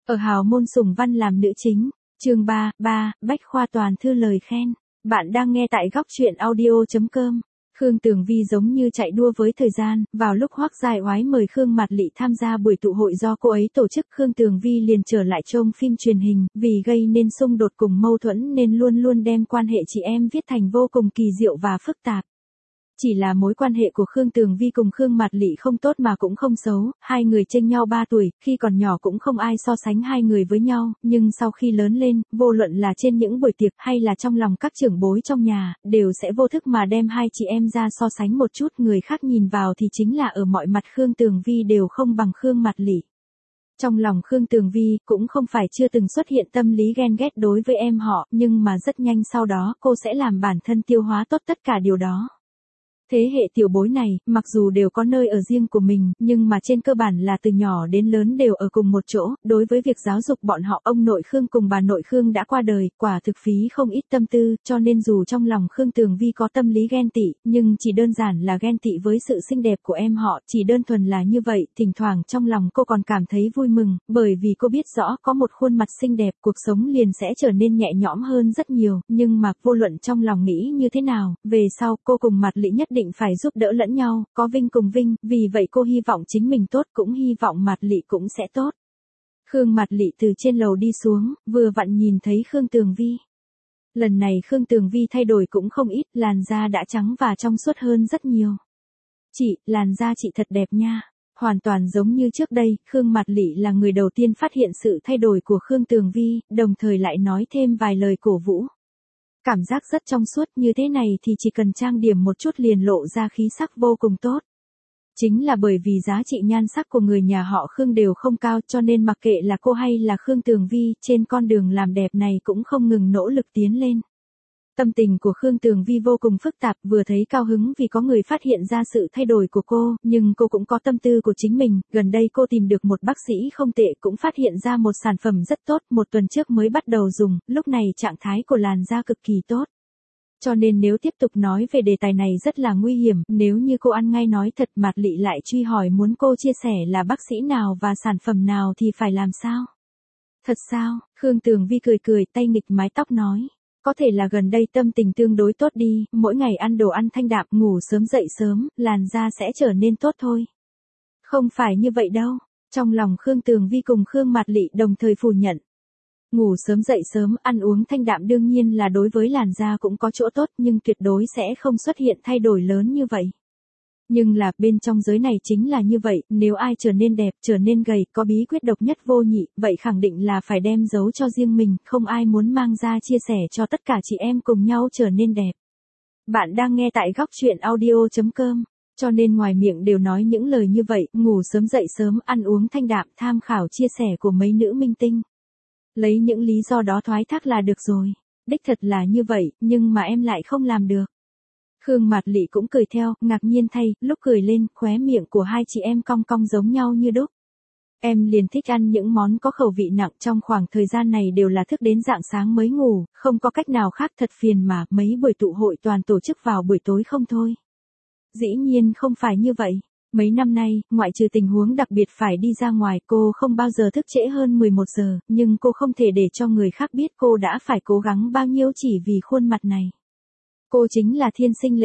Ở hào môn Sùng Văn làm nữ chính. Chương 3, Bách khoa toàn thư lời khen. Bạn đang nghe tại góc truyện audio.com. Khương Tường Vi giống như chạy đua với thời gian, vào lúc Hoắc Giai Oái mời Khương Mạt Lị tham gia buổi tụ hội do cô ấy tổ chức, Khương Tường Vi liền trở lại trông phim truyền hình, vì gây nên xung đột cùng mâu thuẫn nên luôn luôn đem quan hệ chị em viết thành vô cùng kỳ diệu và phức tạp. Chỉ là mối quan hệ của Khương Tường Vi cùng Khương Mạt Lị không tốt mà cũng không xấu, hai người chênh nhau 3 tuổi, khi còn nhỏ cũng không ai so sánh hai người với nhau, nhưng sau khi lớn lên, vô luận là trên những buổi tiệc hay là trong lòng các trưởng bối trong nhà, đều sẽ vô thức mà đem hai chị em ra so sánh một chút, người khác nhìn vào thì chính là ở mọi mặt Khương Tường Vi đều không bằng Khương Mạt Lị. Trong lòng Khương Tường Vi cũng không phải chưa từng xuất hiện tâm lý ghen ghét đối với em họ, nhưng mà rất nhanh sau đó cô sẽ làm bản thân tiêu hóa tốt tất cả điều đó. Thế hệ tiểu bối này, mặc dù đều có nơi ở riêng của mình, nhưng mà trên cơ bản là từ nhỏ đến lớn đều ở cùng một chỗ, đối với việc giáo dục bọn họ, ông nội Khương cùng bà nội Khương đã qua đời, quả thực phí không ít tâm tư, cho nên dù trong lòng Khương Tường Vi có tâm lý ghen tị, nhưng chỉ đơn giản là ghen tị với sự xinh đẹp của em họ, chỉ đơn thuần là như vậy, thỉnh thoảng trong lòng cô còn cảm thấy vui mừng, bởi vì cô biết rõ có một khuôn mặt xinh đẹp, cuộc sống liền sẽ trở nên nhẹ nhõm hơn rất nhiều, nhưng mà vô luận trong lòng nghĩ như thế nào, về sau cô cùng Mạt Lị nhất định phải giúp đỡ lẫn nhau, có vinh cùng vinh, vì vậy cô hy vọng chính mình tốt, cũng hy vọng Mạt Lị cũng sẽ tốt. Khương Mạt Lị từ trên lầu đi xuống, vừa vặn nhìn thấy Khương Tường Vi. Lần này Khương Tường Vi thay đổi cũng không ít, làn da đã trắng và trong suốt hơn rất nhiều. Chị, làn da chị thật đẹp nha. Hoàn toàn giống như trước đây, Khương Mạt Lị là người đầu tiên phát hiện sự thay đổi của Khương Tường Vi, đồng thời lại nói thêm vài lời cổ vũ. Cảm giác rất trong suốt, như thế này thì chỉ cần trang điểm một chút liền lộ ra khí sắc vô cùng tốt. Chính là bởi vì giá trị nhan sắc của người nhà họ Khương đều không cao, cho nên mặc kệ là cô hay là Khương Tường Vi, trên con đường làm đẹp này cũng không ngừng nỗ lực tiến lên. Tâm tình của Khương Tường Vi vô cùng phức tạp, vừa thấy cao hứng vì có người phát hiện ra sự thay đổi của cô, nhưng cô cũng có tâm tư của chính mình, gần đây cô tìm được một bác sĩ không tệ, cũng phát hiện ra một sản phẩm rất tốt, một tuần trước mới bắt đầu dùng, lúc này trạng thái của làn da cực kỳ tốt. Cho nên nếu tiếp tục nói về đề tài này rất là nguy hiểm, nếu như cô ăn ngay nói thật, Mạt Lị lại truy hỏi muốn cô chia sẻ là bác sĩ nào và sản phẩm nào thì phải làm sao? Thật sao? Khương Tường Vi cười cười, tay nghịch mái tóc nói. Có thể là gần đây tâm tình tương đối tốt đi, mỗi ngày ăn đồ ăn thanh đạm, ngủ sớm dậy sớm, làn da sẽ trở nên tốt thôi. Không phải như vậy đâu. Trong lòng Khương Tường Vi cùng Khương Mạt Lị đồng thời phủ nhận. Ngủ sớm dậy sớm, ăn uống thanh đạm đương nhiên là đối với làn da cũng có chỗ tốt, nhưng tuyệt đối sẽ không xuất hiện thay đổi lớn như vậy. Nhưng là, bên trong giới này chính là như vậy, nếu ai trở nên đẹp, trở nên gầy, có bí quyết độc nhất vô nhị, vậy khẳng định là phải đem giấu cho riêng mình, không ai muốn mang ra chia sẻ cho tất cả chị em cùng nhau trở nên đẹp. Bạn đang nghe tại góc truyện audio.com, cho nên ngoài miệng đều nói những lời như vậy, ngủ sớm dậy sớm, ăn uống thanh đạm, tham khảo chia sẻ của mấy nữ minh tinh. Lấy những lý do đó thoái thác là được rồi. Đích thật là như vậy, nhưng mà em lại không làm được. Khương Mạt Lị cũng cười theo, ngạc nhiên thay, lúc cười lên, khóe miệng của hai chị em cong cong giống nhau như đúc. Em liền thích ăn những món có khẩu vị nặng, trong khoảng thời gian này đều là thức đến rạng sáng mới ngủ, không có cách nào khác, thật phiền mà, mấy buổi tụ hội toàn tổ chức vào buổi tối không thôi. Dĩ nhiên không phải như vậy. Mấy năm nay, ngoại trừ tình huống đặc biệt phải đi ra ngoài, cô không bao giờ thức trễ hơn 11 giờ, nhưng cô không thể để cho người khác biết cô đã phải cố gắng bao nhiêu chỉ vì khuôn mặt này. Cô chính là thiên sinh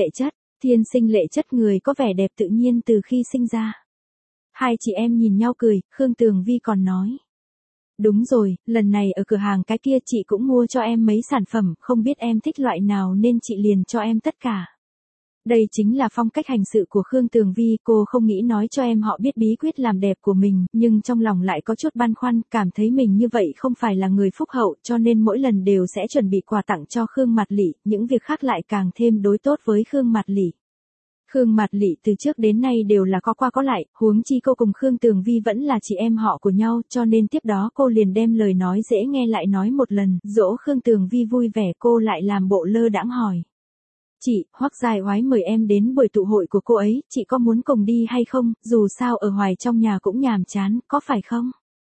lệ chất người có vẻ đẹp tự nhiên từ khi sinh ra. Hai chị em nhìn nhau cười, Khương Tường Vi còn nói. Đúng rồi, lần này ở cửa hàng cái kia chị cũng mua cho em mấy sản phẩm, không biết em thích loại nào nên chị liền cho em tất cả. Đây chính là phong cách hành sự của Khương Tường Vi, cô không nghĩ nói cho em họ biết bí quyết làm đẹp của mình, nhưng trong lòng lại có chút băn khoăn, cảm thấy mình như vậy không phải là người phúc hậu, cho nên mỗi lần đều sẽ chuẩn bị quà tặng cho Khương Mạt Lị, những việc khác lại càng thêm đối tốt với Khương Mạt Lị. Khương Mạt Lị từ trước đến nay đều là có qua có lại, huống chi cô cùng Khương Tường Vi vẫn là chị em họ của nhau, cho nên tiếp đó cô liền đem lời nói dễ nghe lại nói một lần, dỗ Khương Tường Vi vui vẻ, cô lại làm bộ lơ đãng hỏi. Chị, Hoắc Giai Oái mời em đến buổi tụ hội của cô ấy, chị có muốn cùng đi hay không, dù sao ở hoài trong nhà cũng nhàm chán, có phải không?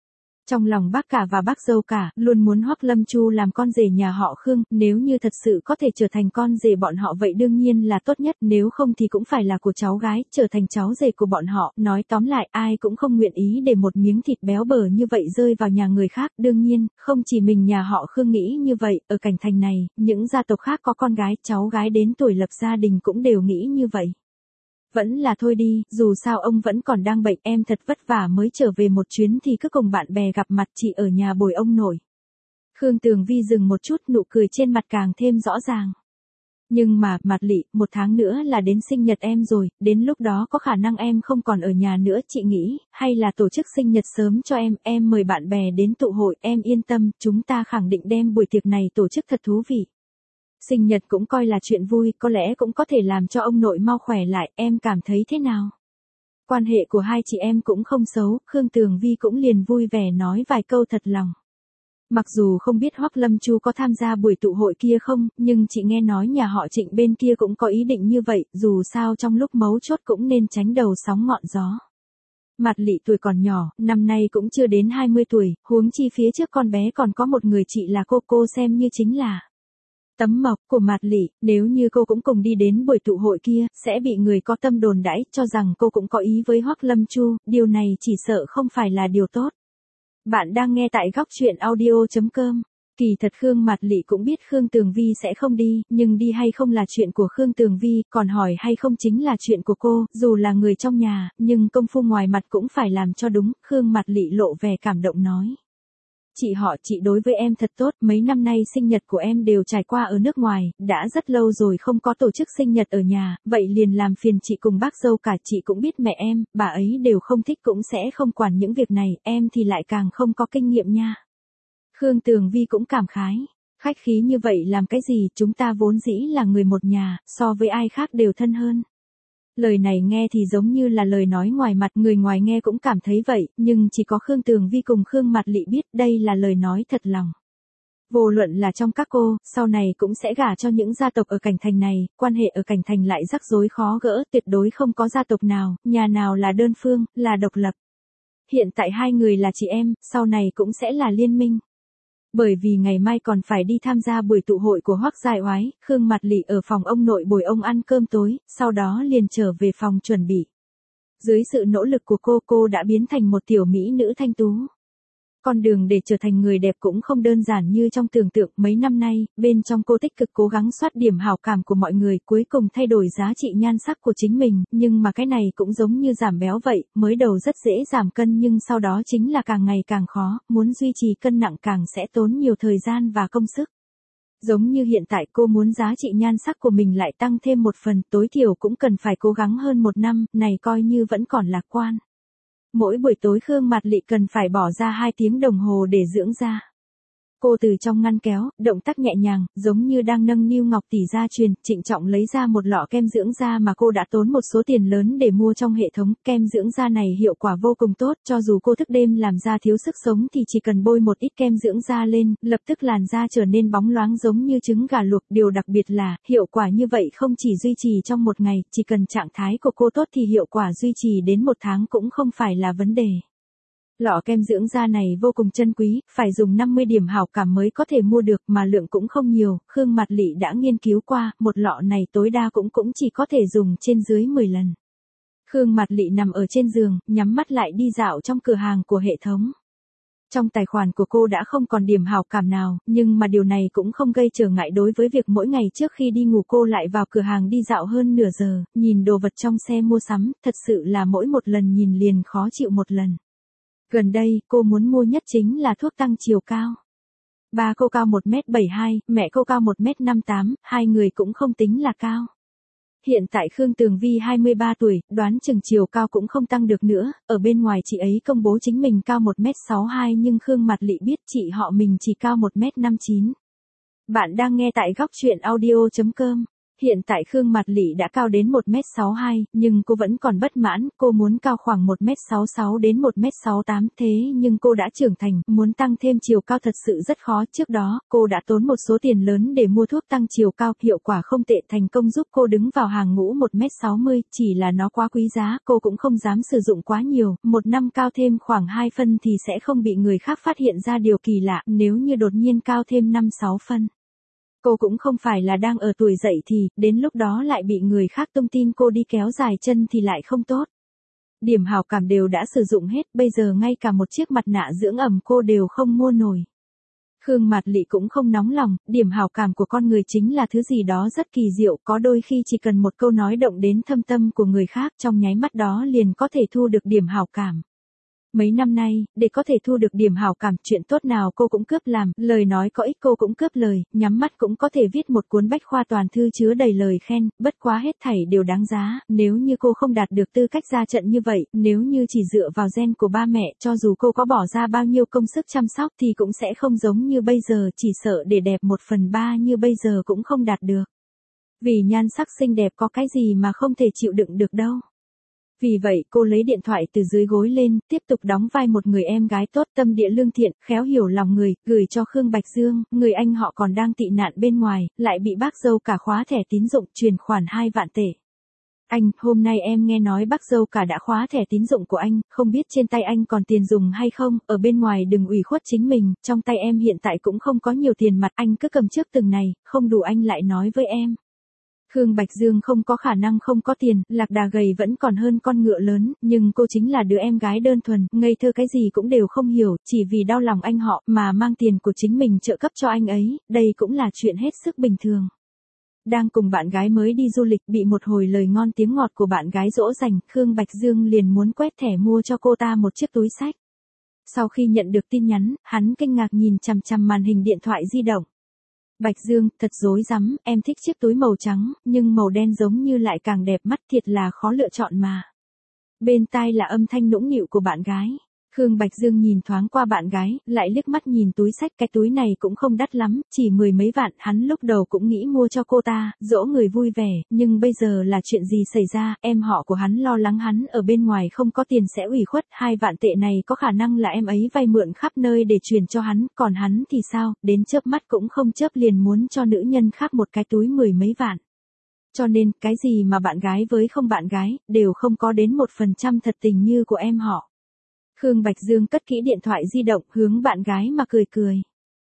Trong lòng bác cả và bác dâu cả, luôn muốn Hoắc Lâm Chu làm con rể nhà họ Khương, nếu như thật sự có thể trở thành con rể bọn họ vậy đương nhiên là tốt nhất, nếu không thì cũng phải là của cháu gái, trở thành cháu rể của bọn họ, nói tóm lại ai cũng không nguyện ý để một miếng thịt béo bở như vậy rơi vào nhà người khác, đương nhiên, không chỉ mình nhà họ Khương nghĩ như vậy, ở Cảnh Thành này, những gia tộc khác có con gái, cháu gái đến tuổi lập gia đình cũng đều nghĩ như vậy. Vẫn là thôi đi, dù sao ông vẫn còn đang bệnh, em thật vất vả mới trở về một chuyến thì cứ cùng bạn bè gặp mặt, chị ở nhà bồi ông nội. Khương Tường Vi dừng một chút, nụ cười trên mặt càng thêm rõ ràng. Nhưng mà, Mạt Lị, 1 tháng nữa là đến sinh nhật em rồi, đến lúc đó có khả năng em không còn ở nhà nữa, chị nghĩ, hay là tổ chức sinh nhật sớm cho em mời bạn bè đến tụ hội, em yên tâm, chúng ta khẳng định đem buổi tiệc này tổ chức thật thú vị. Sinh nhật cũng coi là chuyện vui, có lẽ cũng có thể làm cho ông nội mau khỏe lại, em cảm thấy thế nào? Quan hệ của hai chị em cũng không xấu, Khương Tường Vi cũng liền vui vẻ nói vài câu thật lòng. Mặc dù không biết Hoắc Lâm Chu có tham gia buổi tụ hội kia không, nhưng chị nghe nói nhà họ Trịnh bên kia cũng có ý định như vậy, dù sao trong lúc mấu chốt cũng nên tránh đầu sóng ngọn gió. Mạt Lị tuổi còn nhỏ, năm nay cũng chưa đến 20 tuổi, huống chi phía trước con bé còn có một người chị là cô xem như chính là tấm mộc của Mạt Lị, nếu như cô cũng cùng đi đến buổi tụ hội kia, sẽ bị người có tâm đồn đãi cho rằng cô cũng có ý với Hoắc Lâm Chu, điều này chỉ sợ không phải là điều tốt. Bạn đang nghe tại góc truyện audio.com. Kỳ thật Khương Mạt Lị cũng biết Khương Tường Vi sẽ không đi, nhưng đi hay không là chuyện của Khương Tường Vi, còn hỏi hay không chính là chuyện của cô, dù là người trong nhà, nhưng công phu ngoài mặt cũng phải làm cho đúng, Khương Mạt Lị lộ vẻ cảm động nói. Chị đối với em thật tốt, mấy năm nay sinh nhật của em đều trải qua ở nước ngoài, đã rất lâu rồi không có tổ chức sinh nhật ở nhà, vậy liền làm phiền chị cùng bác dâu cả, chị cũng biết mẹ em, bà ấy đều không thích cũng sẽ không quản những việc này, em thì lại càng không có kinh nghiệm nha. Khương Tường Vi cũng cảm khái, khách khí như vậy làm cái gì, chúng ta vốn dĩ là người một nhà, so với ai khác đều thân hơn. Lời này nghe thì giống như là lời nói ngoài mặt, người ngoài nghe cũng cảm thấy vậy, nhưng chỉ có Khương Tường Vi cùng Khương Mạt Lị biết đây là lời nói thật lòng. Vô luận là trong các cô, sau này cũng sẽ gả cho những gia tộc ở Cảnh Thành này, quan hệ ở Cảnh Thành lại rắc rối khó gỡ, tuyệt đối không có gia tộc nào, nhà nào là đơn phương, là độc lập. Hiện tại hai người là chị em, sau này cũng sẽ là liên minh. Bởi vì ngày mai còn phải đi tham gia buổi tụ hội của Hoắc Giai Oái, Khương Mạt Lị ở phòng ông nội bồi ông ăn cơm tối, sau đó liền trở về phòng chuẩn bị. Dưới sự nỗ lực của cô đã biến thành một tiểu mỹ nữ thanh tú. Con đường để trở thành người đẹp cũng không đơn giản như trong tưởng tượng, mấy năm nay, bên trong cô tích cực cố gắng soát điểm hảo cảm của mọi người, cuối cùng thay đổi giá trị nhan sắc của chính mình, nhưng mà cái này cũng giống như giảm béo vậy, mới đầu rất dễ giảm cân nhưng sau đó chính là càng ngày càng khó, muốn duy trì cân nặng càng sẽ tốn nhiều thời gian và công sức. Giống như hiện tại cô muốn giá trị nhan sắc của mình lại tăng thêm một phần, tối thiểu cũng cần phải cố gắng hơn 1 năm, này coi như vẫn còn lạc quan. Mỗi buổi tối Khương Mạt Lị cần phải bỏ ra 2 tiếng đồng hồ để dưỡng da. Cô từ trong ngăn kéo, động tác nhẹ nhàng, giống như đang nâng niu ngọc tỷ gia truyền, trịnh trọng lấy ra một lọ kem dưỡng da mà cô đã tốn một số tiền lớn để mua trong hệ thống. Kem dưỡng da này hiệu quả vô cùng tốt, cho dù cô thức đêm làm da thiếu sức sống thì chỉ cần bôi một ít kem dưỡng da lên, lập tức làn da trở nên bóng loáng giống như trứng gà luộc. Điều đặc biệt là, hiệu quả như vậy không chỉ duy trì trong 1 ngày, chỉ cần trạng thái của cô tốt thì hiệu quả duy trì đến 1 tháng cũng không phải là vấn đề. Lọ kem dưỡng da này vô cùng chân quý, phải dùng 50 điểm hảo cảm mới có thể mua được mà lượng cũng không nhiều, Khương Mạt Lị đã nghiên cứu qua, một lọ này tối đa cũng chỉ có thể dùng trên dưới 10 lần. Khương Mạt Lị nằm ở trên giường, nhắm mắt lại đi dạo trong cửa hàng của hệ thống. Trong tài khoản của cô đã không còn điểm hảo cảm nào, nhưng mà điều này cũng không gây trở ngại đối với việc mỗi ngày trước khi đi ngủ cô lại vào cửa hàng đi dạo hơn nửa giờ, nhìn đồ vật trong xe mua sắm, thật sự là mỗi một lần nhìn liền khó chịu một lần. Gần đây, cô muốn mua nhất chính là thuốc tăng chiều cao. Ba cô cao 1m72, mẹ cô cao 1m58, hai người cũng không tính là cao. Hiện tại Khương Tường Vi 23 tuổi, đoán chừng chiều cao cũng không tăng được nữa, ở bên ngoài chị ấy công bố chính mình cao 1m62 nhưng Khương Mạt Lị biết chị họ mình chỉ cao 1m59. Bạn đang nghe tại góc truyện audio.com. Hiện tại Khương Mạt Lị đã cao đến 1m62, nhưng cô vẫn còn bất mãn, cô muốn cao khoảng 1m66 đến 1m68, thế nhưng cô đã trưởng thành, muốn tăng thêm chiều cao thật sự rất khó. Trước đó, cô đã tốn một số tiền lớn để mua thuốc tăng chiều cao, hiệu quả không tệ, thành công giúp cô đứng vào hàng ngũ 1m60, chỉ là nó quá quý giá, cô cũng không dám sử dụng quá nhiều, một năm cao thêm khoảng 2 phân thì sẽ không bị người khác phát hiện ra điều kỳ lạ, nếu như đột nhiên cao thêm 5-6 phân. Cô cũng không phải là đang ở tuổi dậy thì, đến lúc đó lại bị người khác tung tin cô đi kéo dài chân thì lại không tốt. Điểm hảo cảm đều đã sử dụng hết, bây giờ ngay cả một chiếc mặt nạ dưỡng ẩm cô đều không mua nổi. Khương Mạt Lị cũng không nóng lòng, điểm hảo cảm của con người chính là thứ gì đó rất kỳ diệu, có đôi khi chỉ cần một câu nói động đến thâm tâm của người khác, trong nháy mắt đó liền có thể thu được điểm hảo cảm. Mấy năm nay, để có thể thu được điểm hảo cảm, chuyện tốt nào cô cũng cướp làm, lời nói có ích cô cũng cướp lời, nhắm mắt cũng có thể viết một cuốn bách khoa toàn thư chứa đầy lời khen, bất quá hết thảy đều đáng giá, nếu như cô không đạt được tư cách ra trận như vậy, nếu như chỉ dựa vào gen của ba mẹ, cho dù cô có bỏ ra bao nhiêu công sức chăm sóc thì cũng sẽ không giống như bây giờ, chỉ sợ để đẹp 1/3 như bây giờ cũng không đạt được. Vì nhan sắc xinh đẹp có cái gì mà không thể chịu đựng được đâu. Vì vậy cô lấy điện thoại từ dưới gối lên, tiếp tục đóng vai một người em gái tốt, tâm địa lương thiện, khéo hiểu lòng người, gửi cho Khương Bạch Dương, người anh họ còn đang tị nạn bên ngoài, lại bị bác dâu cả khóa thẻ tín dụng, chuyển khoản 2 vạn tệ. Anh, hôm nay em nghe nói bác dâu cả đã khóa thẻ tín dụng của anh, không biết trên tay anh còn tiền dùng hay không, ở bên ngoài đừng ủy khuất chính mình, trong tay em hiện tại cũng không có nhiều tiền mặt, anh cứ cầm trước từng này, không đủ anh lại nói với em. Khương Bạch Dương không có khả năng không có tiền, lạc đà gầy vẫn còn hơn con ngựa lớn, nhưng cô chính là đứa em gái đơn thuần, ngây thơ cái gì cũng đều không hiểu, chỉ vì đau lòng anh họ mà mang tiền của chính mình trợ cấp cho anh ấy, đây cũng là chuyện hết sức bình thường. Đang cùng bạn gái mới đi du lịch, bị một hồi lời ngon tiếng ngọt của bạn gái dỗ dành, Khương Bạch Dương liền muốn quét thẻ mua cho cô ta một chiếc túi xách. Sau khi nhận được tin nhắn, hắn kinh ngạc nhìn chằm chằm màn hình điện thoại di động. Bạch Dương, thật rối rắm, em thích chiếc túi màu trắng, nhưng màu đen giống như lại càng đẹp mắt, thiệt là khó lựa chọn mà. Bên tai là âm thanh nũng nịu của bạn gái. Khương Bạch Dương nhìn thoáng qua bạn gái, lại liếc mắt nhìn túi xách, cái túi này cũng không đắt lắm, chỉ 10 mấy vạn, hắn lúc đầu cũng nghĩ mua cho cô ta, dỗ người vui vẻ, nhưng bây giờ là chuyện gì xảy ra, em họ của hắn lo lắng hắn ở bên ngoài không có tiền sẽ ủy khuất, 2 vạn tệ này có khả năng là em ấy vay mượn khắp nơi để truyền cho hắn, còn hắn thì sao, đến chớp mắt cũng không chớp liền muốn cho nữ nhân khác một cái túi 10 mấy vạn. Cho nên, cái gì mà bạn gái với không bạn gái, đều không có đến 1% thật tình như của em họ. Khương Bạch Dương cất kỹ điện thoại di động, hướng bạn gái mà cười cười.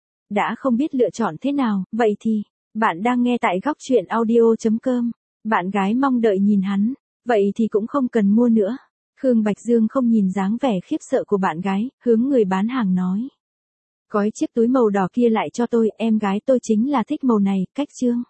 Đã không biết lựa chọn thế nào, vậy thì, bạn đang nghe tại góc truyện audio.com. Bạn gái mong đợi nhìn hắn, vậy thì cũng không cần mua nữa. Khương Bạch Dương không nhìn dáng vẻ khiếp sợ của bạn gái, hướng người bán hàng nói. Gói chiếc túi màu đỏ kia lại cho tôi, em gái tôi chính là thích màu này, cách chương.